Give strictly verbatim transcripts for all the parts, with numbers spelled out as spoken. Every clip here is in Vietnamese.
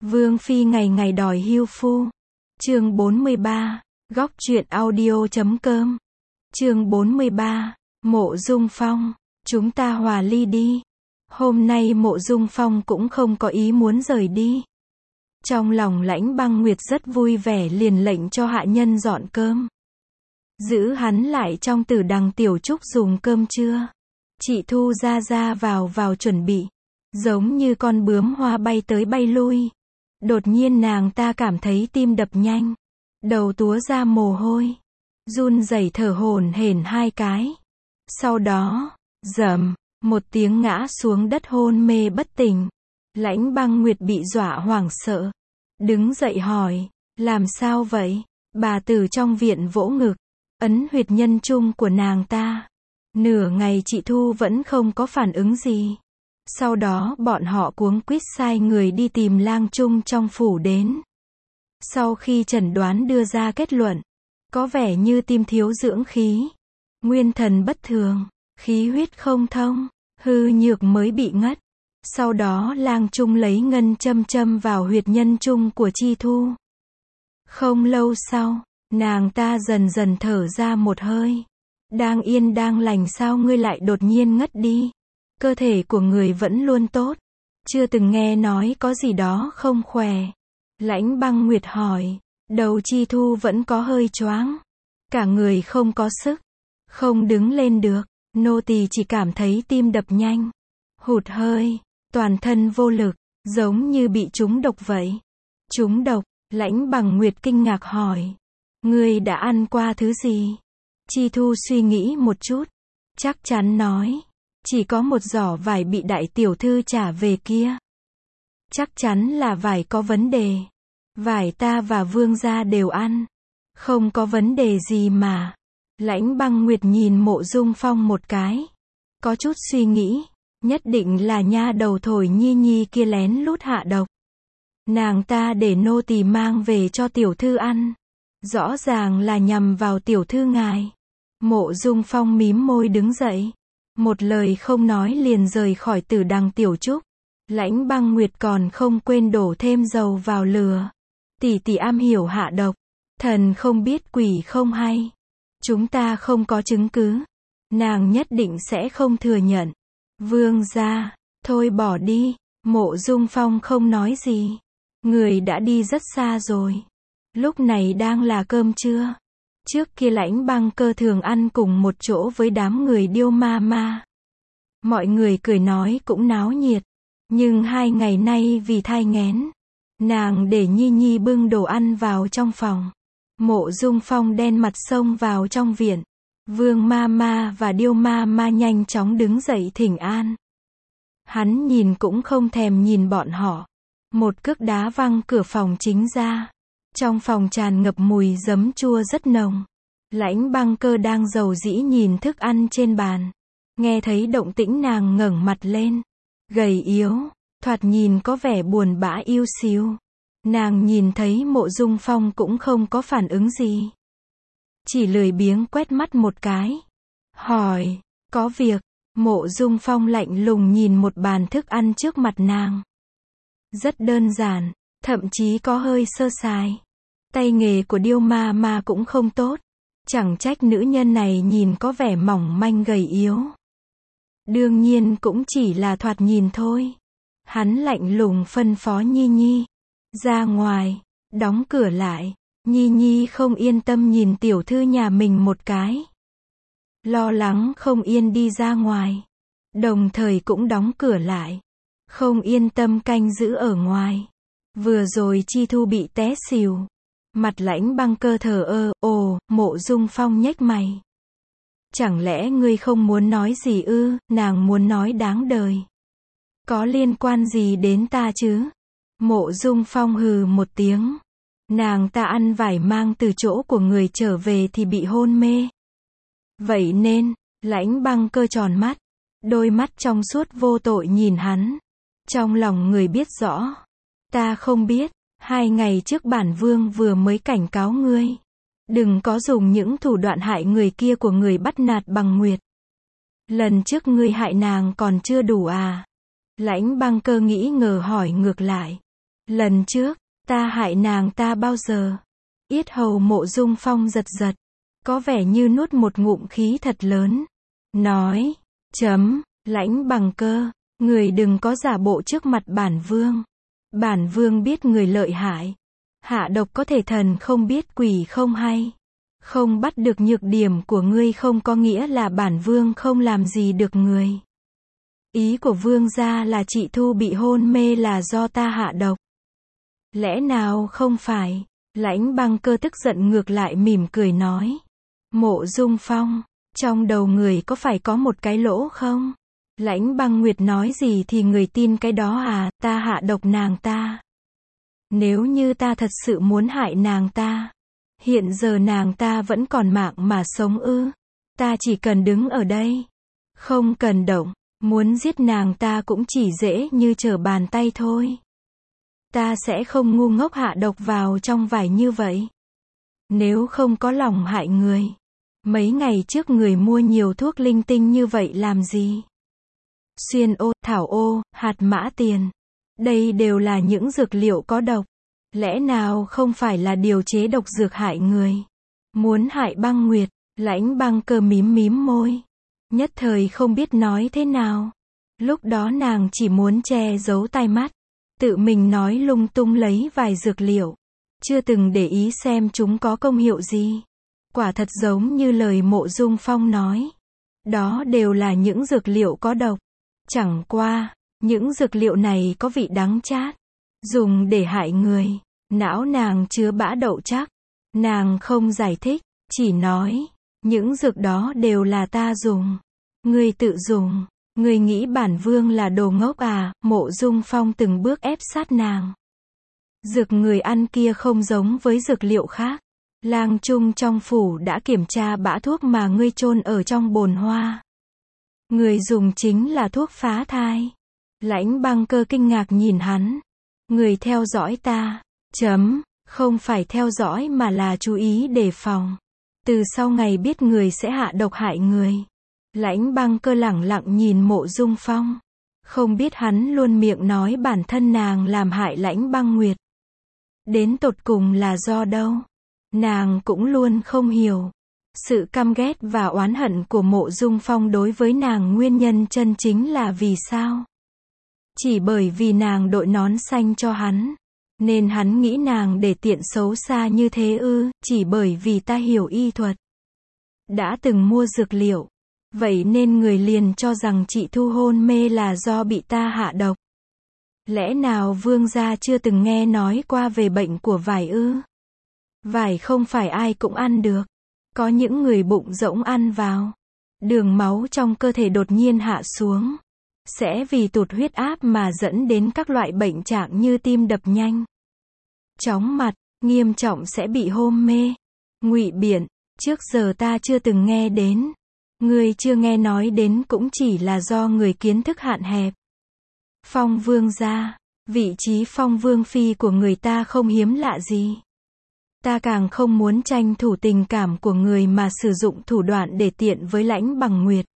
Vương phi ngày ngày đòi hưu phu. Chương bốn mươi ba, góc truyện audio chấm com. Chương bốn mươi ba, Mộ Dung Phong, chúng ta hòa ly đi. Hôm nay Mộ Dung Phong cũng không có ý muốn rời đi. Trong lòng Lãnh Băng Nguyệt rất vui vẻ liền lệnh cho hạ nhân dọn cơm. Giữ hắn lại trong Tử Đằng tiểu trúc dùng cơm trưa. Chị Thu ra ra vào vào chuẩn bị. Giống như con bướm hoa bay tới bay lui. Đột nhiên nàng ta cảm thấy tim đập nhanh. Đầu túa ra mồ hôi. Run rẩy thở hổn hển hai cái. Sau đó, rầm, một tiếng ngã xuống đất hôn mê bất tỉnh. Lãnh Băng Nguyệt bị dọa hoảng sợ. Đứng dậy hỏi, làm sao vậy? Bà từ trong viện vỗ ngực, ấn huyệt nhân trung của nàng ta. Nửa ngày chị Thu vẫn không có phản ứng gì. Sau đó bọn họ cuống quýt sai người đi tìm lang trung trong phủ đến. Sau khi chẩn đoán đưa ra kết luận, có vẻ như tim thiếu dưỡng khí, nguyên thần bất thường, khí huyết không thông, hư nhược mới bị ngất. Sau đó lang trung lấy ngân châm châm vào huyệt nhân trung của Chi Thu. Không lâu sau, nàng ta dần dần thở ra một hơi. Đang yên đang lành sao ngươi lại đột nhiên ngất đi? Cơ thể của người vẫn luôn tốt. Chưa từng nghe nói có gì đó không khỏe. Lãnh Băng Nguyệt hỏi. Đầu Chi Thu vẫn có hơi choáng. Cả người không có sức. Không đứng lên được. Nô tỳ chỉ cảm thấy tim đập nhanh. Hụt hơi. Toàn thân vô lực. Giống như bị trúng độc vậy. Trúng độc. Lãnh Băng Nguyệt kinh ngạc hỏi. Ngươi đã ăn qua thứ gì? Chi Thu suy nghĩ một chút. Chắc chắn nói. Chỉ có một giỏ vải bị đại tiểu thư trả về kia. Chắc chắn là vải có vấn đề. Vải ta và Vương gia đều ăn. Không có vấn đề gì mà. Lãnh Băng Nguyệt nhìn Mộ Dung Phong một cái. Có chút suy nghĩ. Nhất định là nha đầu Thổi Nhi Nhi kia lén lút hạ độc. Nàng ta để nô tỳ mang về cho tiểu thư ăn. Rõ ràng là nhằm vào tiểu thư ngài. Mộ Dung Phong mím môi đứng dậy. Một lời không nói liền rời khỏi Tử Đằng tiểu trúc. Lãnh Băng Nguyệt còn không quên đổ thêm dầu vào lửa. Tỷ tỷ am hiểu hạ độc. Thần không biết quỷ không hay. Chúng ta không có chứng cứ. Nàng nhất định sẽ không thừa nhận. Vương gia, thôi bỏ đi. Mộ Dung Phong không nói gì. Người đã đi rất xa rồi. Lúc này đang là cơm trưa. Trước kia Lãnh Băng Cơ thường ăn cùng một chỗ với đám người Điêu Ma Ma. Mọi người cười nói cũng náo nhiệt. Nhưng hai ngày nay vì thai nghén, nàng để Nhi Nhi bưng đồ ăn vào trong phòng. Mộ Dung Phong đen mặt xông vào trong viện. Vương Ma Ma và Điêu Ma Ma nhanh chóng đứng dậy thỉnh an. Hắn nhìn cũng không thèm nhìn bọn họ. Một cước đá văng cửa phòng chính ra. Trong phòng tràn ngập mùi giấm chua rất nồng. Lãnh Băng Cơ đang rầu rĩ nhìn thức ăn trên bàn. Nghe thấy động tĩnh nàng ngẩng mặt lên. Gầy yếu, thoạt nhìn có vẻ buồn bã yêu xíu. Nàng nhìn thấy Mộ Dung Phong cũng không có phản ứng gì. Chỉ lười biếng quét mắt một cái. Hỏi, có việc. Mộ Dung Phong lạnh lùng nhìn một bàn thức ăn trước mặt nàng. Rất đơn giản, thậm chí có hơi sơ sài. Tay nghề của Điêu Ma Ma cũng không tốt. Chẳng trách nữ nhân này nhìn có vẻ mỏng manh gầy yếu. Đương nhiên cũng chỉ là thoạt nhìn thôi. Hắn lạnh lùng phân phó Nhi Nhi. Ra ngoài, đóng cửa lại. Nhi Nhi không yên tâm nhìn tiểu thư nhà mình một cái. Lo lắng không yên đi ra ngoài. Đồng thời cũng đóng cửa lại. Không yên tâm canh giữ ở ngoài. Vừa rồi Chi Thu bị té xỉu. Mặt Lãnh Băng Cơ thờ ơ, ồ, Mộ Dung Phong nhếch mày. Chẳng lẽ ngươi không muốn nói gì ư? Nàng muốn nói đáng đời. Có liên quan gì đến ta chứ? Mộ Dung Phong hừ một tiếng. Nàng ta ăn vải mang từ chỗ của người trở về thì bị hôn mê. Vậy nên, Lãnh Băng Cơ tròn mắt. Đôi mắt trong suốt vô tội nhìn hắn. Trong lòng người biết rõ. Ta không biết. Hai ngày trước bản vương vừa mới cảnh cáo ngươi. Đừng có dùng những thủ đoạn hại người kia của người bắt nạt Bằng Nguyệt. Lần trước ngươi hại nàng còn chưa đủ à? Lãnh Băng Cơ nghĩ ngờ hỏi ngược lại. Lần trước, ta hại nàng ta bao giờ? Yết hầu Mộ Dung Phong giật giật, có vẻ như nuốt một ngụm khí thật lớn. Nói, chấm, Lãnh Bằng Cơ, người đừng có giả bộ trước mặt bản vương. Bản vương biết người lợi hại. Hạ độc có thể thần không biết quỷ không hay. Không bắt được nhược điểm của ngươi không có nghĩa là bản vương không làm gì được người. Ý của vương gia là chị Thu bị hôn mê là do ta hạ độc. Lẽ nào không phải? Lãnh Băng Cơ tức giận ngược lại mỉm cười nói. Mộ Dung Phong, trong đầu người có phải có một cái lỗ không? Lãnh Băng Nguyệt nói gì thì người tin cái đó à, ta hạ độc nàng ta. Nếu như ta thật sự muốn hại nàng ta, hiện giờ nàng ta vẫn còn mạng mà sống ư? Ta chỉ cần đứng ở đây, không cần động, muốn giết nàng ta cũng chỉ dễ như trở bàn tay thôi. Ta sẽ không ngu ngốc hạ độc vào trong vải như vậy. Nếu không có lòng hại người, mấy ngày trước người mua nhiều thuốc linh tinh như vậy làm gì? Xuyên ô, thảo ô, hạt mã tiền. Đây đều là những dược liệu có độc. Lẽ nào không phải là điều chế độc dược hại người? Muốn hại Băng Nguyệt, Lãnh Băng Cơ mím mím môi. Nhất thời không biết nói thế nào. Lúc đó nàng chỉ muốn che giấu tai mắt. Tự mình nói lung tung lấy vài dược liệu. Chưa từng để ý xem chúng có công hiệu gì. Quả thật giống như lời Mộ Dung Phong nói. Đó đều là những dược liệu có độc. Chẳng qua, những dược liệu này có vị đắng chát. Dùng để hại người. Não nàng chứa bã đậu chắc. Nàng không giải thích, chỉ nói. Những dược đó đều là ta dùng. Ngươi tự dùng. Ngươi nghĩ bản vương là đồ ngốc à? Mộ Dung Phong từng bước ép sát nàng. Dược người ăn kia không giống với dược liệu khác. Lang Trung trong phủ đã kiểm tra bã thuốc mà ngươi chôn ở trong bồn hoa. Người dùng chính là thuốc phá thai. Lãnh Băng Cơ kinh ngạc nhìn hắn. Người theo dõi ta. Chấm, không phải theo dõi mà là chú ý đề phòng. Từ sau ngày biết người sẽ hạ độc hại người. Lãnh Băng Cơ lẳng lặng nhìn Mộ Dung Phong. Không biết hắn luôn miệng nói bản thân nàng làm hại Lãnh Băng Nguyệt. Đến tột cùng là do đâu? Nàng cũng luôn không hiểu. Sự căm ghét và oán hận của Mộ Dung Phong đối với nàng nguyên nhân chân chính là vì sao? Chỉ bởi vì nàng đội nón xanh cho hắn. Nên hắn nghĩ nàng để tiện xấu xa như thế ư? Chỉ bởi vì ta hiểu y thuật. Đã từng mua dược liệu. Vậy nên người liền cho rằng chị Thu hôn mê là do bị ta hạ độc. Lẽ nào vương gia chưa từng nghe nói qua về bệnh của vải ư? Vải không phải ai cũng ăn được. Có những người bụng rỗng ăn vào. Đường máu trong cơ thể đột nhiên hạ xuống. Sẽ vì tụt huyết áp mà dẫn đến các loại bệnh trạng như tim đập nhanh, chóng mặt, nghiêm trọng sẽ bị hôn mê. Ngụy biện, trước giờ ta chưa từng nghe đến. Người chưa nghe nói đến cũng chỉ là do người kiến thức hạn hẹp. Phong vương gia, vị trí phong vương phi của người ta không hiếm lạ gì. Ta càng không muốn tranh thủ tình cảm của người mà sử dụng thủ đoạn để tiện với Lãnh Bằng Nguyệt.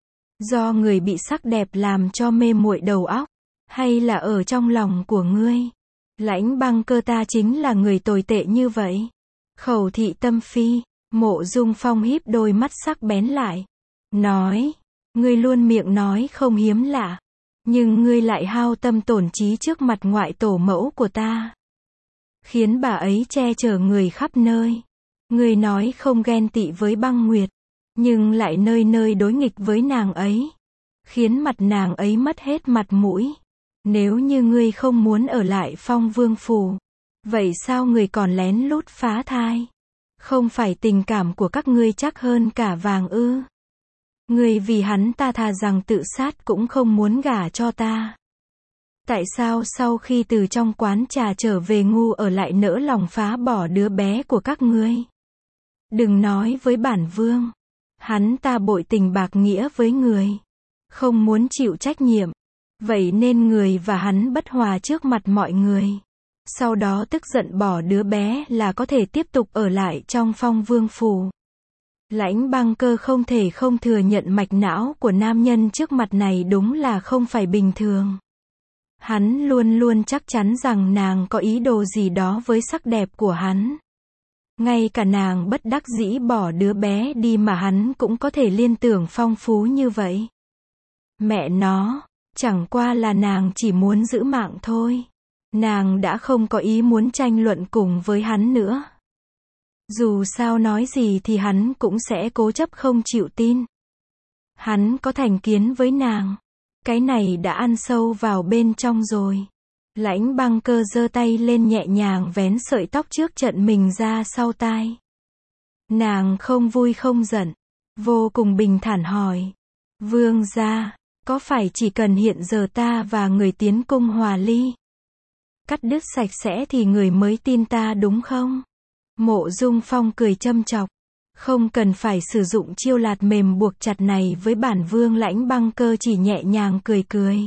Do người bị sắc đẹp làm cho mê muội đầu óc, hay là ở trong lòng của ngươi? Lãnh Băng Cơ ta chính là người tồi tệ như vậy. Khẩu thị tâm phi, Mộ Dung Phong híp đôi mắt sắc bén lại. Nói, ngươi luôn miệng nói không hiếm lạ. Nhưng ngươi lại hao tâm tổn trí trước mặt ngoại tổ mẫu của ta. Khiến bà ấy che chở người khắp nơi. Ngươi nói không ghen tị với Băng Nguyệt. Nhưng lại nơi nơi đối nghịch với nàng ấy. Khiến mặt nàng ấy mất hết mặt mũi. Nếu như ngươi không muốn ở lại Phong Vương phủ, vậy sao ngươi còn lén lút phá thai? Không phải tình cảm của các ngươi chắc hơn cả vàng ư? Ngươi vì hắn ta thà rằng tự sát cũng không muốn gả cho ta. Tại sao sau khi từ trong quán trà trở về ngu ở lại nỡ lòng phá bỏ đứa bé của các ngươi? Đừng nói với bản vương. Hắn ta bội tình bạc nghĩa với người. Không muốn chịu trách nhiệm. Vậy nên người và hắn bất hòa trước mặt mọi người. Sau đó tức giận bỏ đứa bé là có thể tiếp tục ở lại trong Phong Vương phủ. Lãnh Băng Cơ không thể không thừa nhận mạch não của nam nhân trước mặt này đúng là không phải bình thường. Hắn luôn luôn chắc chắn rằng nàng có ý đồ gì đó với sắc đẹp của hắn. Ngay cả nàng bất đắc dĩ bỏ đứa bé đi mà hắn cũng có thể liên tưởng phong phú như vậy. Mẹ nó, chẳng qua là nàng chỉ muốn giữ mạng thôi. Nàng đã không có ý muốn tranh luận cùng với hắn nữa. Dù sao nói gì thì hắn cũng sẽ cố chấp không chịu tin. Hắn có thành kiến với nàng. Cái này đã ăn sâu vào bên trong rồi. Lãnh Băng Cơ giơ tay lên nhẹ nhàng vén sợi tóc trước trận mình ra sau tai. Nàng không vui không giận, vô cùng bình thản hỏi. Vương gia, có phải chỉ cần hiện giờ ta và người tiến cung hòa ly, cắt đứt sạch sẽ thì người mới tin ta đúng không? Mộ Dung Phong cười châm chọc. Không cần phải sử dụng chiêu lạt mềm buộc chặt này với bản vương. Lãnh Băng Cơ chỉ nhẹ nhàng cười cười.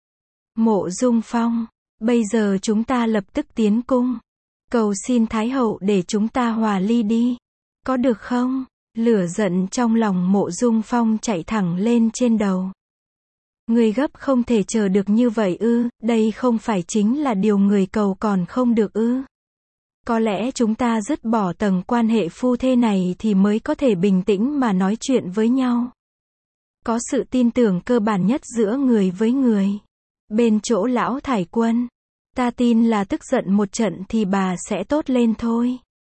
Mộ Dung Phong, bây giờ chúng ta lập tức tiến cung. Cầu xin Thái hậu để chúng ta hòa ly đi. Có được không? Lửa giận trong lòng Mộ Dung Phong chạy thẳng lên trên đầu. Người gấp không thể chờ được như vậy ư? Đây không phải chính là điều người cầu còn không được ư? Có lẽ chúng ta dứt bỏ tầng quan hệ phu thê này thì mới có thể bình tĩnh mà nói chuyện với nhau. Có sự tin tưởng cơ bản nhất giữa người với người. Bên chỗ lão Thải Quân, ta tin là tức giận một trận thì bà sẽ tốt lên thôi.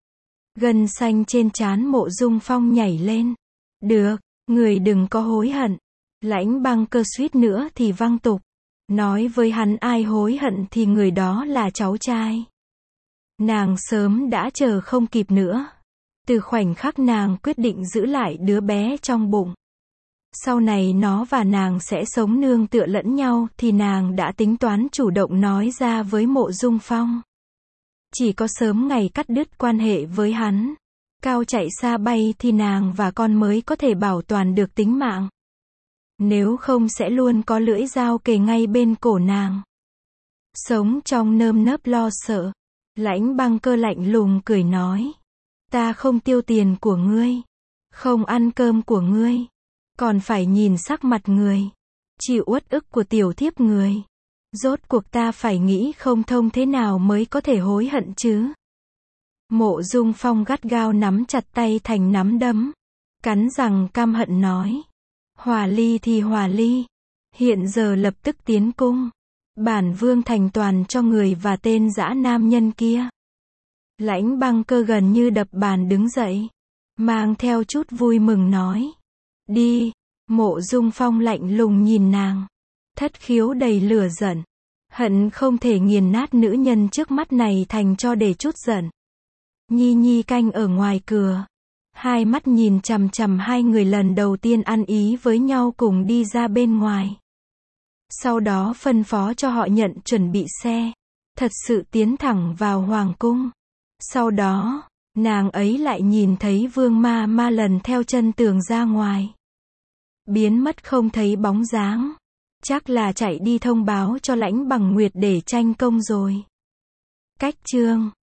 Gân xanh trên trán Mộ Dung Phong nhảy lên. Được, người đừng có hối hận. Lãnh Băng Cơ suýt nữa thì văng tục. Nói với hắn ai hối hận thì người đó là cháu trai. Nàng sớm đã chờ không kịp nữa. Từ khoảnh khắc nàng quyết định giữ lại đứa bé trong bụng. Sau này nó và nàng sẽ sống nương tựa lẫn nhau thì nàng đã tính toán chủ động nói ra với Mộ Dung Phong. Chỉ có sớm ngày cắt đứt quan hệ với hắn, cao chạy xa bay thì nàng và con mới có thể bảo toàn được tính mạng. Nếu không sẽ luôn có lưỡi dao kề ngay bên cổ nàng. Sống trong nơm nớp lo sợ. Lãnh Băng Cơ lạnh lùng cười nói. Ta không tiêu tiền của ngươi. Không ăn cơm của ngươi. Còn phải nhìn sắc mặt người. Chịu uất ức của tiểu thiếp người. Rốt cuộc ta phải nghĩ không thông thế nào mới có thể hối hận chứ. Mộ Dung Phong gắt gao nắm chặt tay thành nắm đấm. Cắn răng căm hận nói. Hòa ly thì hòa ly. Hiện giờ lập tức tiến cung. Bản vương thành toàn cho người và tên dã nam nhân kia. Lãnh Băng Cơ gần như đập bàn đứng dậy. Mang theo chút vui mừng nói. Đi. Mộ Dung Phong lạnh lùng nhìn nàng. Thất khiếu đầy lửa giận. Hận không thể nghiền nát nữ nhân trước mắt này thành cho để chút giận. Nhi Nhi canh ở ngoài cửa. Hai mắt nhìn chằm chằm hai người lần đầu tiên ăn ý với nhau cùng đi ra bên ngoài. Sau đó phân phó cho họ nhận chuẩn bị xe. Thật sự tiến thẳng vào hoàng cung. Sau đó, nàng ấy lại nhìn thấy Vương Ma Ma lần theo chân tường ra ngoài. Biến mất không thấy bóng dáng. Chắc là chạy đi thông báo cho Lãnh Bằng Nguyệt để tranh công rồi. Cách chương